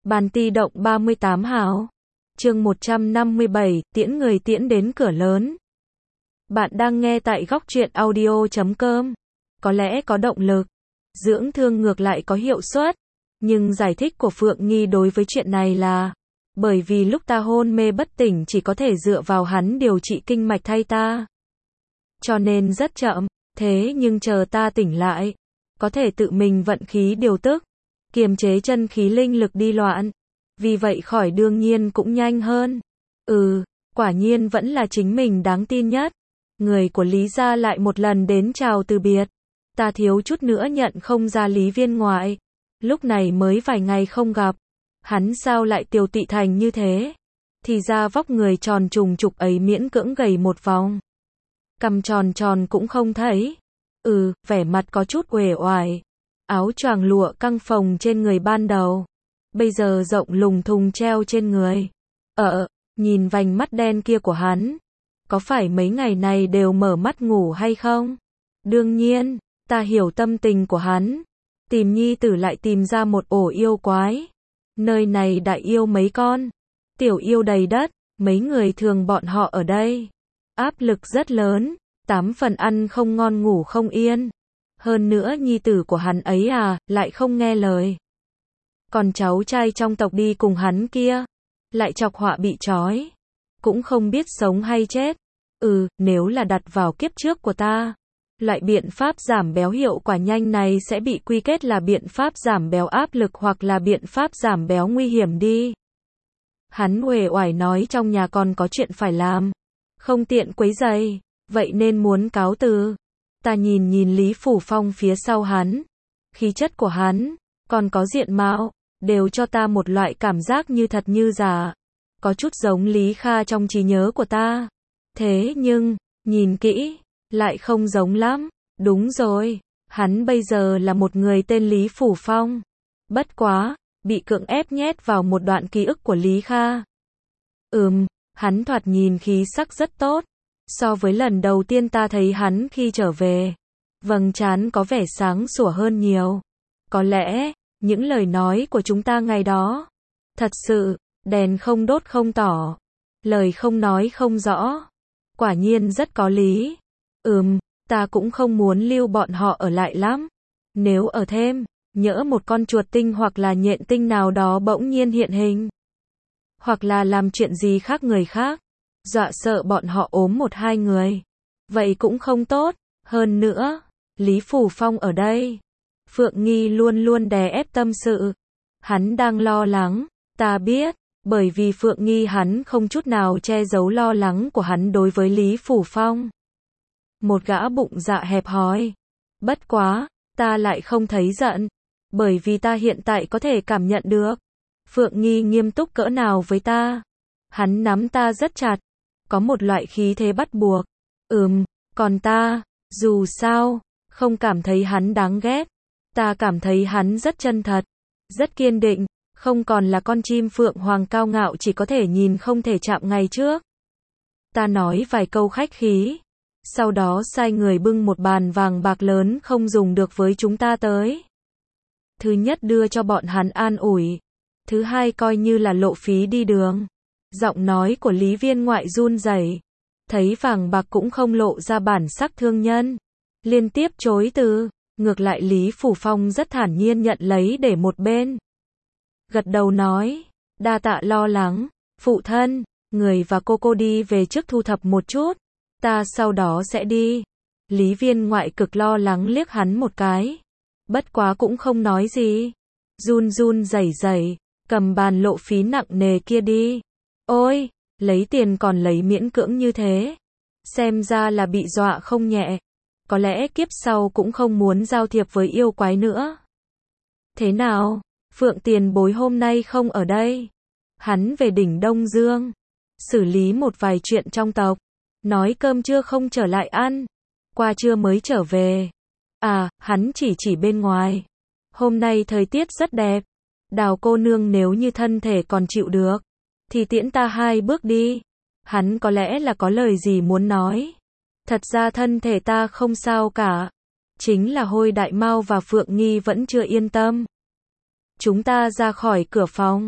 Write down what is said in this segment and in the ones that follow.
Bàn ti động 38 hào. Chương 157, tiễn người tiễn đến cửa lớn. Bạn đang nghe tại góc truyện audio.com. Có lẽ có động lực, dưỡng thương ngược lại có hiệu suất. Nhưng giải thích của Phượng Nghi đối với chuyện này là bởi vì lúc ta hôn mê bất tỉnh chỉ có thể dựa vào hắn điều trị kinh mạch thay ta. Cho nên rất chậm, thế nhưng chờ ta tỉnh lại, có thể tự mình vận khí điều tức, kiềm chế chân khí linh lực đi loạn. Vì vậy khỏi đương nhiên cũng nhanh hơn. Quả nhiên vẫn là chính mình đáng tin nhất. Người của Lý gia lại một lần đến chào từ biệt. Ta thiếu chút nữa nhận không ra Lý Viên ngoại. Lúc này mới vài ngày không gặp. Hắn sao lại tiều tụy thành như thế? Thì ra vóc người tròn trùng trục ấy miễn cưỡng gầy một vòng. Cằm tròn tròn cũng không thấy. Vẻ mặt có chút uể oải. Áo choàng lụa căng phồng trên người ban đầu, bây giờ rộng lùng thùng treo trên người. Nhìn vành mắt đen kia của hắn, có phải mấy ngày này đều mở mắt ngủ hay không? Đương nhiên, ta hiểu tâm tình của hắn. Tìm nhi tử lại tìm ra một ổ yêu quái. Nơi này đại yêu mấy con, tiểu yêu đầy đất, mấy người thường bọn họ ở đây. Áp lực rất lớn, 8 phần ăn không ngon ngủ không yên. Hơn nữa nhi tử của hắn ấy lại không nghe lời. Còn cháu trai trong tộc đi cùng hắn kia, lại chọc họa bị trói. Cũng không biết sống hay chết. Nếu là đặt vào kiếp trước của ta, loại biện pháp giảm béo hiệu quả nhanh này sẽ bị quy kết là biện pháp giảm béo áp lực hoặc là biện pháp giảm béo nguy hiểm đi. Hắn uể oải nói trong nhà còn có chuyện phải làm, không tiện quấy rầy, vậy nên muốn cáo từ. Ta nhìn Lý Phủ Phong phía sau hắn, khí chất của hắn, còn có diện mạo, đều cho ta một loại cảm giác như thật như giả. Có chút giống Lý Kha trong trí nhớ của ta. Thế nhưng, nhìn kỹ, lại không giống lắm. Đúng rồi, hắn bây giờ là một người tên Lý Phủ Phong. Bất quá, bị cưỡng ép nhét vào một đoạn ký ức của Lý Kha. Hắn thoạt nhìn khí sắc rất tốt. So với lần đầu tiên ta thấy hắn khi trở về, vầng trán có vẻ sáng sủa hơn nhiều. Có lẽ, những lời nói của chúng ta ngày đó, thật sự, đèn không đốt không tỏ, lời không nói không rõ. Quả nhiên rất có lý. Ta cũng không muốn lưu bọn họ ở lại lắm. Nếu ở thêm, nhỡ một con chuột tinh hoặc là nhện tinh nào đó bỗng nhiên hiện hình, hoặc là làm chuyện gì khác người khác, dọa sợ bọn họ ốm 1-2 người, vậy cũng không tốt. Hơn nữa, Lý Phủ Phong ở đây, Phượng Nghi luôn luôn đè ép tâm sự. Hắn đang lo lắng, ta biết, bởi vì Phượng Nghi hắn không chút nào che giấu lo lắng của hắn đối với Lý Phủ Phong. Một gã bụng dạ hẹp hòi. Bất quá, ta lại không thấy giận, bởi vì ta hiện tại có thể cảm nhận được Phượng Nghi nghiêm túc cỡ nào với ta. Hắn nắm ta rất chặt, có một loại khí thế bắt buộc. Còn ta, dù sao, không cảm thấy hắn đáng ghét. Ta cảm thấy hắn rất chân thật, rất kiên định, không còn là con chim phượng hoàng cao ngạo chỉ có thể nhìn không thể chạm ngày trước. Ta nói vài câu khách khí, sau đó sai người bưng một bàn vàng bạc lớn không dùng được với chúng ta tới. Thứ nhất đưa cho bọn hắn an ủi, thứ hai coi như là lộ phí đi đường. Giọng nói của Lý Viên ngoại run rẩy, thấy vàng bạc cũng không lộ ra bản sắc thương nhân, liên tiếp chối từ. Ngược lại Lý Phủ Phong rất thản nhiên nhận lấy để một bên, gật đầu nói, đa tạ lo lắng, phụ thân, người và cô đi về trước thu thập một chút, ta sau đó sẽ đi. Lý Viên ngoại cực lo lắng liếc hắn một cái, bất quá cũng không nói gì, run rẩy rẩy, cầm bàn lộ phí nặng nề kia đi. Ôi, lấy tiền còn lấy miễn cưỡng như thế, xem ra là bị dọa không nhẹ. Có lẽ kiếp sau cũng không muốn giao thiệp với yêu quái nữa. Thế nào, Phượng tiền bối hôm nay không ở đây. Hắn về đỉnh Đông Dương, xử lý một vài chuyện trong tộc, nói cơm trưa không trở lại ăn, qua trưa mới trở về. Hắn chỉ bên ngoài. Hôm nay thời tiết rất đẹp, Đào cô nương nếu như thân thể còn chịu được, thì tiễn ta 2 bước đi. Hắn có lẽ là có lời gì muốn nói. Thật ra thân thể ta không sao cả. Chính là Hôi Đại Mao và Phượng Nghi vẫn chưa yên tâm. Chúng ta ra khỏi cửa phòng,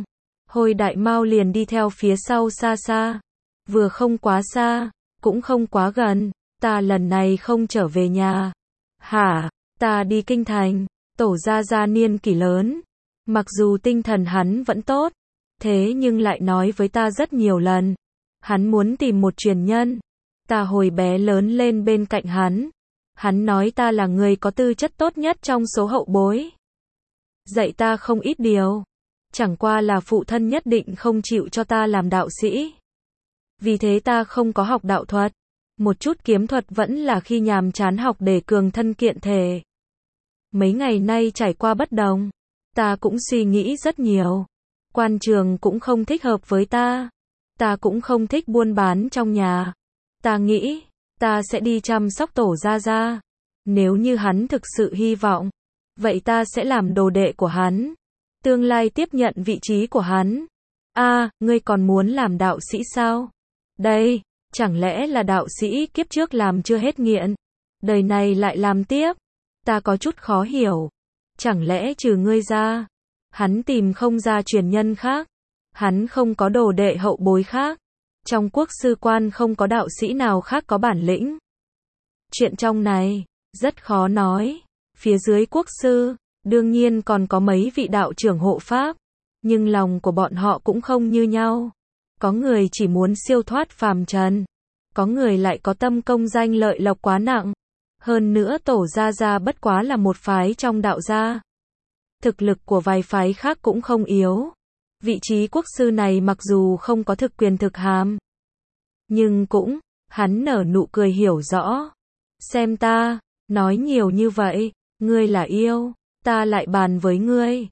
Hồi Đại Mao liền đi theo phía sau xa xa. Vừa không quá xa, cũng không quá gần. Ta lần này không trở về nhà. Hả? Ta đi kinh thành. Tổ Gia Gia niên kỷ lớn. Mặc dù tinh thần hắn vẫn tốt, thế nhưng lại nói với ta rất nhiều lần. Hắn muốn tìm một truyền nhân. Ta hồi bé lớn lên bên cạnh hắn. Hắn nói ta là người có tư chất tốt nhất trong số hậu bối. Dạy ta không ít điều. Chẳng qua là phụ thân nhất định không chịu cho ta làm đạo sĩ. Vì thế ta không có học đạo thuật. Một chút kiếm thuật vẫn là khi nhàm chán học để cường thân kiện thể. Mấy ngày nay trải qua bất đồng. Ta cũng suy nghĩ rất nhiều. Quan trường cũng không thích hợp với ta. Ta cũng không thích buôn bán trong nhà. Ta nghĩ, ta sẽ đi chăm sóc Tổ Gia Gia. Nếu như hắn thực sự hy vọng, vậy ta sẽ làm đồ đệ của hắn. Tương lai tiếp nhận vị trí của hắn. Ngươi còn muốn làm đạo sĩ sao? Đây, chẳng lẽ là đạo sĩ kiếp trước làm chưa hết nghiện, đời này lại làm tiếp? Ta có chút khó hiểu. Chẳng lẽ trừ ngươi ra, hắn tìm không ra truyền nhân khác? Hắn không có đồ đệ hậu bối khác. Trong quốc sư quan không có đạo sĩ nào khác có bản lĩnh. Chuyện trong này, rất khó nói. Phía dưới quốc sư, đương nhiên còn có mấy vị đạo trưởng hộ pháp. Nhưng lòng của bọn họ cũng không như nhau. Có người chỉ muốn siêu thoát phàm trần. Có người lại có tâm công danh lợi lộc quá nặng. Hơn nữa Tổ Gia Gia bất quá là một phái trong đạo gia. Thực lực của vài phái khác cũng không yếu. Vị trí quốc sư này mặc dù không có thực quyền thực hàm, nhưng cũng, hắn nở nụ cười hiểu rõ. Xem ta, nói nhiều như vậy, ngươi là yêu, ta lại bàn với ngươi.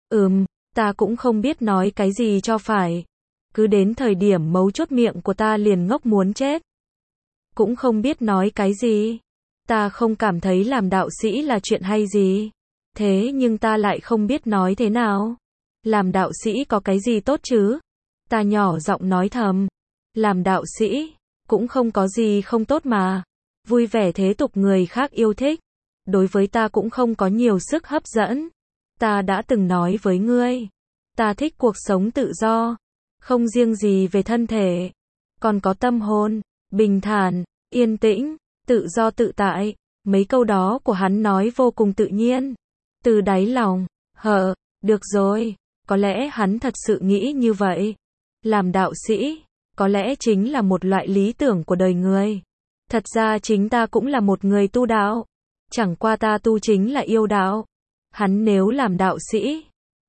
Ta cũng không biết nói cái gì cho phải. Cứ đến thời điểm mấu chốt miệng của ta liền ngốc muốn chết. Cũng không biết nói cái gì. Ta không cảm thấy làm đạo sĩ là chuyện hay gì. Thế nhưng ta lại không biết nói thế nào. Làm đạo sĩ có cái gì tốt chứ? Ta nhỏ giọng nói thầm. Làm đạo sĩ, cũng không có gì không tốt mà. Vui vẻ thế tục người khác yêu thích. Đối với ta cũng không có nhiều sức hấp dẫn. Ta đã từng nói với ngươi. Ta thích cuộc sống tự do. Không riêng gì về thân thể. Còn có tâm hồn, bình thản, yên tĩnh, tự do tự tại. Mấy câu đó của hắn nói vô cùng tự nhiên. Từ đáy lòng. Được rồi. Có lẽ hắn thật sự nghĩ như vậy. Làm đạo sĩ, có lẽ chính là một loại lý tưởng của đời người. Thật ra chính ta cũng là một người tu đạo. Chẳng qua ta tu chính là yêu đạo. Hắn nếu làm đạo sĩ,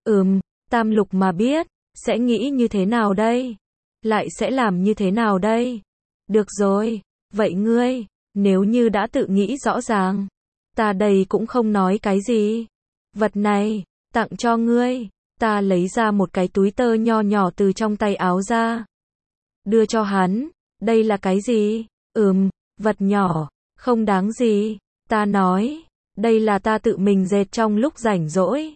tam lục mà biết, sẽ nghĩ như thế nào đây? Lại sẽ làm như thế nào đây? Được rồi, vậy ngươi, nếu như đã tự nghĩ rõ ràng, ta đây cũng không nói cái gì. Vật này, tặng cho ngươi. Ta lấy ra một cái túi tơ nho nhỏ từ trong tay áo ra. Đưa cho hắn. Đây là cái gì? Vật nhỏ, không đáng gì. Ta nói, đây là ta tự mình dệt trong lúc rảnh rỗi.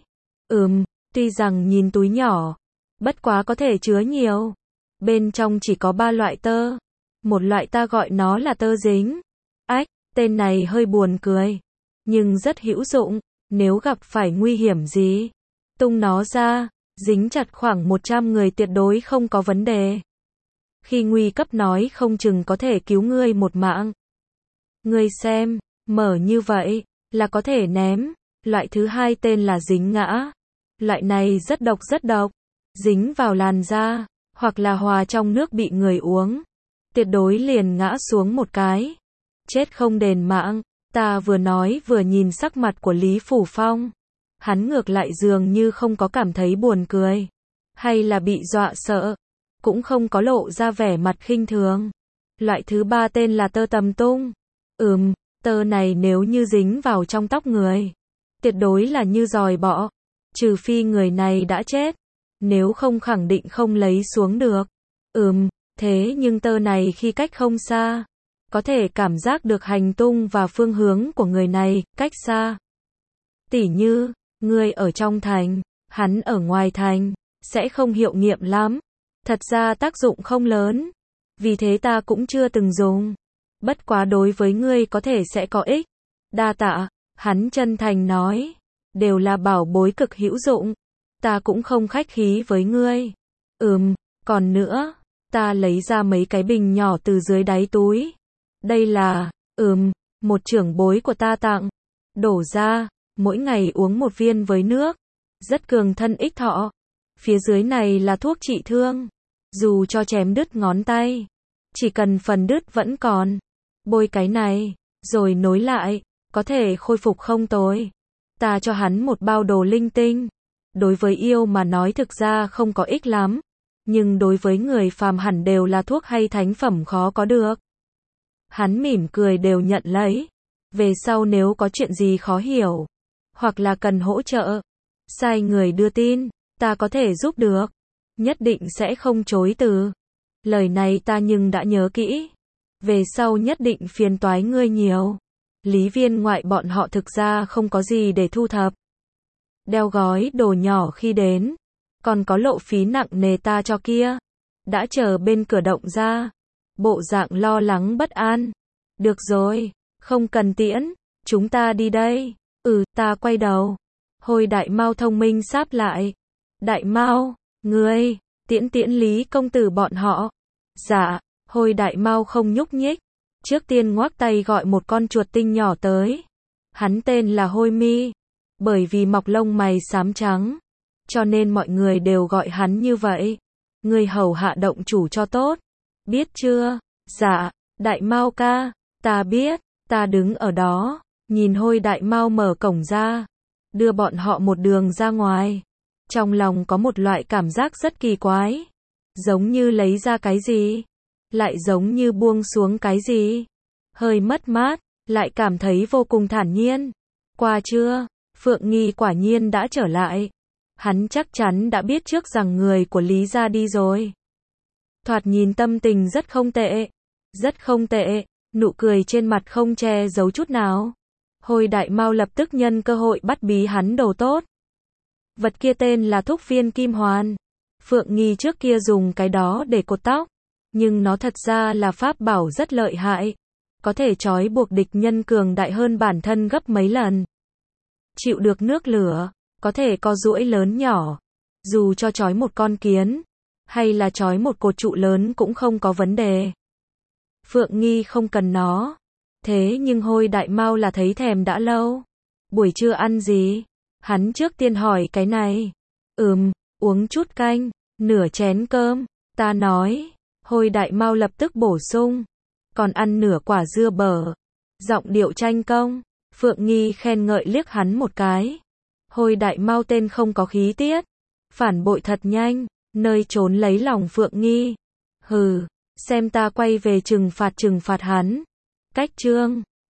Tuy rằng nhìn túi nhỏ, bất quá có thể chứa nhiều. Bên trong chỉ có 3 loại tơ. Một loại ta gọi nó là tơ dính. Tên này hơi buồn cười, nhưng rất hữu dụng. Nếu gặp phải nguy hiểm gì, tung nó ra, dính chặt khoảng 100 người tuyệt đối không có vấn đề. Khi nguy cấp nói không chừng có thể cứu ngươi một mạng. Ngươi xem, mở như vậy, là có thể ném. Loại thứ hai tên là dính ngã. Loại này rất độc. Dính vào làn da, hoặc là hòa trong nước bị người uống. Tuyệt đối liền ngã xuống một cái. Chết không đền mạng. Ta vừa nói vừa nhìn sắc mặt của Lý Phủ Phong. Hắn ngược lại dường như không có cảm thấy buồn cười. Hay là bị dọa sợ. Cũng không có lộ ra vẻ mặt khinh thường. Loại thứ ba tên là tơ tầm tung. Tơ này nếu như dính vào trong tóc người, tuyệt đối là như giòi bọ. Trừ phi người này đã chết. Nếu không khẳng định không lấy xuống được. Thế nhưng tơ này khi cách không xa, có thể cảm giác được hành tung và phương hướng của người này, cách xa. Tỉ như, ngươi ở trong thành, hắn ở ngoài thành, sẽ không hiệu nghiệm lắm. Thật ra tác dụng không lớn. Vì thế ta cũng chưa từng dùng. Bất quá đối với ngươi có thể sẽ có ích. Đa tạ, hắn chân thành nói. Đều là bảo bối cực hữu dụng. Ta cũng không khách khí với ngươi. Còn nữa, ta lấy ra mấy cái bình nhỏ từ dưới đáy túi. Đây là, một trưởng bối của ta tặng. Đổ ra, mỗi ngày uống một viên với nước. Rất cường thân ích thọ. Phía dưới này là thuốc trị thương. Dù cho chém đứt ngón tay, chỉ cần phần đứt vẫn còn. Bôi cái này, rồi nối lại, có thể khôi phục không tồi. Ta cho hắn một bao đồ linh tinh. Đối với yêu mà nói thực ra không có ích lắm. Nhưng đối với người phàm hẳn đều là thuốc hay thánh phẩm khó có được. Hắn mỉm cười đều nhận lấy. Về sau nếu có chuyện gì khó hiểu, hoặc là cần hỗ trợ, sai người đưa tin, ta có thể giúp được. Nhất định sẽ không chối từ. Lời này ta nhưng đã nhớ kỹ. Về sau nhất định phiền toái ngươi nhiều. Lý Viên Ngoại bọn họ thực ra không có gì để thu thập. Đeo gói đồ nhỏ khi đến. Còn có lộ phí nặng nề ta cho kia. Đã chờ bên cửa động ra. Bộ dạng lo lắng bất an. Được rồi, không cần tiễn. Chúng ta đi đây. Ta quay đầu. Hồi Đại Mao thông minh sáp lại. Đại Mao, ngươi, tiễn Lý công tử bọn họ. Dạ, Hồi Đại Mao không nhúc nhích. Trước tiên ngoác tay gọi một con chuột tinh nhỏ tới. Hắn tên là Hôi Mi. Bởi vì mọc lông mày xám trắng, cho nên mọi người đều gọi hắn như vậy. Ngươi hầu hạ động chủ cho tốt. Biết chưa? Dạ, Đại Mao ca, ta biết. Ta đứng ở đó, nhìn Hôi Đại Mao mở cổng ra, đưa bọn họ một đường ra ngoài. Trong lòng có một loại cảm giác rất kỳ quái. Giống như lấy ra cái gì, lại giống như buông xuống cái gì. Hơi mất mát, lại cảm thấy vô cùng thản nhiên. Qua chưa? Phượng Nghi quả nhiên đã trở lại. Hắn chắc chắn đã biết trước rằng người của Lý gia đi rồi. Thoạt nhìn tâm tình rất không tệ. Rất không tệ, nụ cười trên mặt không che giấu chút nào. Hồi Đại Mao lập tức nhân cơ hội bắt bí hắn đồ tốt. Vật kia tên là thúc viên kim hoàn. Phượng Nghi trước kia dùng cái đó để cột tóc. Nhưng nó thật ra là pháp bảo rất lợi hại. Có thể trói buộc địch nhân cường đại hơn bản thân gấp mấy lần. Chịu được nước lửa, có thể co duỗi lớn nhỏ. Dù cho trói một con kiến, hay là trói một cột trụ lớn cũng không có vấn đề. Phượng Nghi không cần nó. Thế nhưng Hôi Đại Mao là thấy thèm đã lâu. Buổi trưa ăn gì? Hắn trước tiên hỏi cái này. Uống chút canh, nửa chén cơm. Ta nói. Hôi Đại Mao lập tức bổ sung. Còn ăn nửa quả dưa bở. Giọng điệu tranh công. Phượng Nghi khen ngợi liếc hắn một cái. Hôi Đại Mao tên không có khí tiết. Phản bội thật nhanh. Nơi trốn lấy lòng Phượng Nghi. Xem ta quay về trừng phạt hắn. Cách chương